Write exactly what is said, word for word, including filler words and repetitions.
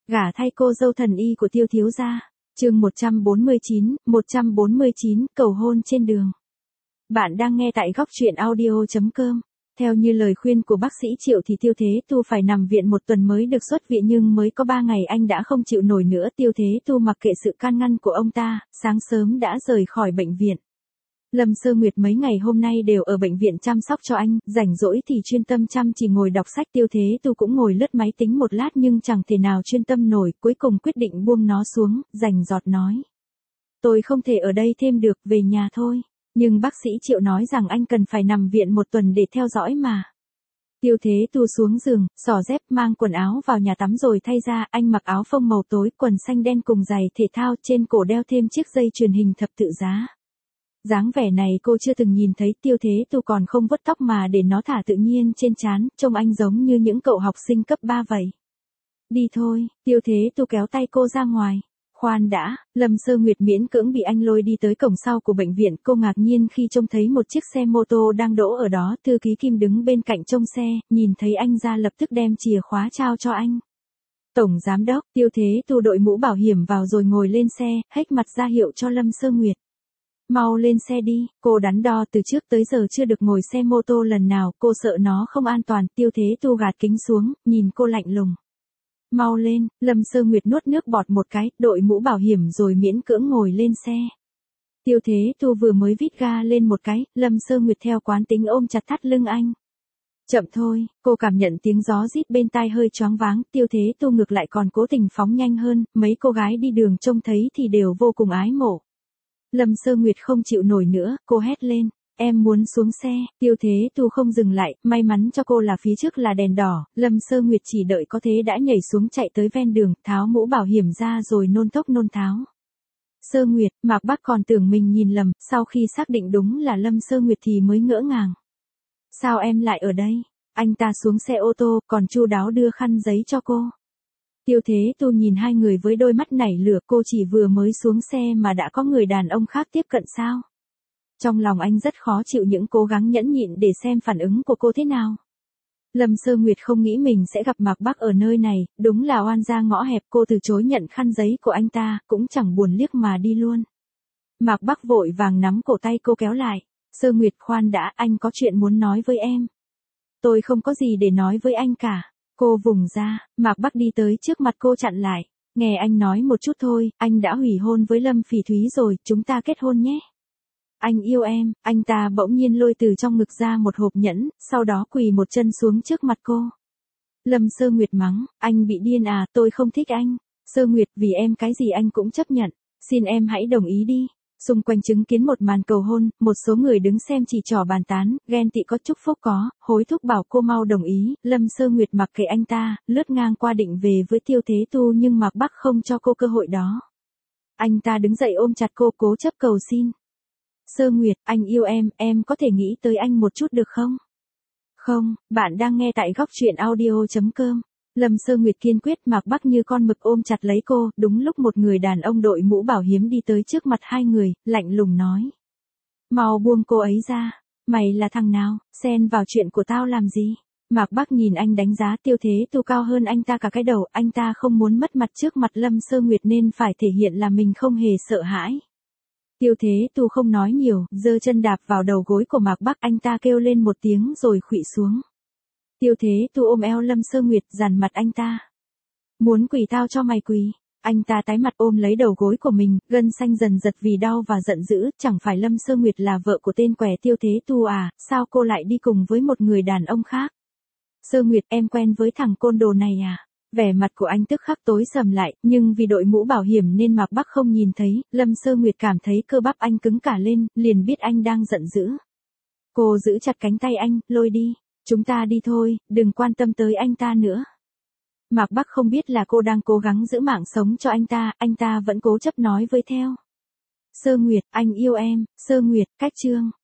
Gả thay cô dâu thần y của Tiêu thiếu gia. Chương một trăm bốn mươi chín, một trăm bốn mươi chín, cầu hôn trên đường. Bạn đang nghe tại góc truyện audio chấm com. Theo như lời khuyên của bác sĩ Triệu thì Tiêu Thế Tu phải nằm viện một tuần mới được xuất viện, nhưng mới có ba ngày anh đã không chịu nổi nữa. Tiêu Thế Tu mặc kệ sự can ngăn của ông ta, sáng sớm đã rời khỏi bệnh viện. Lâm Sơ Nguyệt mấy ngày hôm nay đều ở bệnh viện chăm sóc cho anh, rảnh rỗi thì chuyên tâm chăm chỉ ngồi đọc sách. Tiêu Thế Tu cũng ngồi lướt máy tính một lát nhưng chẳng thể nào chuyên tâm nổi, cuối cùng quyết định buông nó xuống, rành rọt nói. Tôi không thể ở đây thêm được, về nhà thôi. Nhưng bác sĩ Triệu nói rằng anh cần phải nằm viện một tuần để theo dõi mà. Tiêu Thế Tu xuống giường, xỏ dép, mang quần áo vào nhà tắm rồi thay ra. Anh mặc áo phông màu tối, quần xanh đen cùng giày thể thao, trên cổ đeo thêm chiếc dây chuyền hình thập tự giá. Dáng vẻ này cô chưa từng nhìn thấy. Tiêu Thế Tu còn không vuốt tóc mà để nó thả tự nhiên trên trán, trông anh giống như những cậu học sinh cấp ba vậy. Đi thôi. Tiêu Thế Tu kéo tay cô ra ngoài. Khoan đã. Lâm Sơ Nguyệt miễn cưỡng bị anh lôi đi tới cổng sau của bệnh viện. Cô ngạc nhiên khi trông thấy một chiếc xe mô tô đang đỗ ở đó. Thư ký Kim đứng bên cạnh trông xe, nhìn thấy anh ra lập tức đem chìa khóa trao cho anh. Tổng giám đốc. Tiêu Thế Tu đội mũ bảo hiểm vào rồi ngồi lên xe, hếch mặt ra hiệu cho Lâm Sơ Nguyệt. Mau lên xe đi. Cô đắn đo, từ trước tới giờ chưa được ngồi xe mô tô lần nào, cô sợ nó không an toàn. Tiêu Thế Tu gạt kính xuống, nhìn cô lạnh lùng. Mau lên. Lâm Sơ Nguyệt nuốt nước bọt một cái, đội mũ bảo hiểm rồi miễn cưỡng ngồi lên xe. Tiêu Thế Tu vừa mới vít ga lên một cái, Lâm Sơ Nguyệt theo quán tính ôm chặt thắt lưng anh. Chậm thôi. Cô cảm nhận tiếng gió rít bên tai hơi choáng váng. Tiêu Thế Tu ngược lại còn cố tình phóng nhanh hơn, mấy cô gái đi đường trông thấy thì đều vô cùng ái mộ. Lâm Sơ Nguyệt không chịu nổi nữa, cô hét lên. Em muốn xuống xe. Tiêu Thế Tu không dừng lại, may mắn cho cô là phía trước là đèn đỏ. Lâm Sơ Nguyệt chỉ đợi có thế đã nhảy xuống chạy tới ven đường, tháo mũ bảo hiểm ra rồi nôn thốc nôn tháo. Sơ Nguyệt. Mạc Bắc còn tưởng mình nhìn lầm, sau khi xác định đúng là Lâm Sơ Nguyệt thì mới ngỡ ngàng. Sao em lại ở đây? Anh ta xuống xe ô tô, còn chu đáo đưa khăn giấy cho cô. Tiêu Thế Tu nhìn hai người với đôi mắt nảy lửa. Cô chỉ vừa mới xuống xe mà đã có người đàn ông khác tiếp cận sao? Trong lòng anh rất khó chịu, những cố gắng nhẫn nhịn để xem phản ứng của cô thế nào. Lâm Sơ Nguyệt không nghĩ mình sẽ gặp Mạc Bắc ở nơi này, đúng là oan gia ngõ hẹp. Cô từ chối nhận khăn giấy của anh ta, cũng chẳng buồn liếc mà đi luôn. Mạc Bắc vội vàng nắm cổ tay cô kéo lại. Sơ Nguyệt, khoan đã, anh có chuyện muốn nói với em. Tôi không có gì để nói với anh cả. Cô vùng ra. Mạc Bắc đi tới trước mặt cô chặn lại. Nghe anh nói một chút thôi, anh đã hủy hôn với Lâm Phỉ Thúy rồi, chúng ta kết hôn nhé. Anh yêu em. Anh ta bỗng nhiên lôi từ trong ngực ra một hộp nhẫn, sau đó quỳ một chân xuống trước mặt cô. Lâm Sơ Nguyệt mắng, anh bị điên à, tôi không thích anh. Sơ Nguyệt, vì em cái gì anh cũng chấp nhận. Xin em hãy đồng ý đi. Xung quanh chứng kiến một màn cầu hôn, một số người đứng xem chỉ trỏ bàn tán, ghen tị có, chúc phúc có, hối thúc bảo cô mau đồng ý. Lâm Sơ Nguyệt mặc kệ anh ta, lướt ngang qua định về với Tiêu Thế Tu nhưng Mạc Bắc không cho cô cơ hội đó. Anh ta đứng dậy ôm chặt cô, cố chấp cầu xin. Sơ Nguyệt, anh yêu em, em có thể nghĩ tới anh một chút được không? Không. Bạn đang nghe tại góc truyện audio chấm com. Lâm Sơ Nguyệt kiên quyết. Mạc Bắc như con mực ôm chặt lấy cô. Đúng lúc một người đàn ông đội mũ bảo hiểm đi tới trước mặt hai người, lạnh lùng nói. Mau buông cô ấy ra. Mày là thằng nào, xen vào chuyện của tao làm gì? Mạc Bắc nhìn anh đánh giá. Tiêu Thế Tu cao hơn anh ta cả cái đầu. Anh ta không muốn mất mặt trước mặt Lâm Sơ Nguyệt nên phải thể hiện là mình không hề sợ hãi. Tiêu Thế Tu không nói nhiều, giơ chân đạp vào đầu gối của Mạc Bắc. Anh ta kêu lên một tiếng rồi khuỵu xuống. Tiêu Thế Tu ôm eo Lâm Sơ Nguyệt, dằn mặt anh ta. Muốn quỳ tao cho mày quỳ. Anh ta tái mặt ôm lấy đầu gối của mình, gân xanh dần giật vì đau và giận dữ. Chẳng phải Lâm Sơ Nguyệt là vợ của tên quẻ Tiêu Thế Tu à, sao cô lại đi cùng với một người đàn ông khác? Sơ Nguyệt, em quen với thằng côn đồ này à? Vẻ mặt của anh tức khắc tối sầm lại, nhưng vì đội mũ bảo hiểm nên Mạc Bắc không nhìn thấy. Lâm Sơ Nguyệt cảm thấy cơ bắp anh cứng cả lên, liền biết anh đang giận dữ. Cô giữ chặt cánh tay anh, lôi đi. Chúng ta đi thôi, đừng quan tâm tới anh ta nữa. Mạc Bắc không biết là cô đang cố gắng giữ mạng sống cho anh ta, anh ta vẫn cố chấp nói với theo. Sơ Nguyệt, anh yêu em. Sơ Nguyệt, cách chương.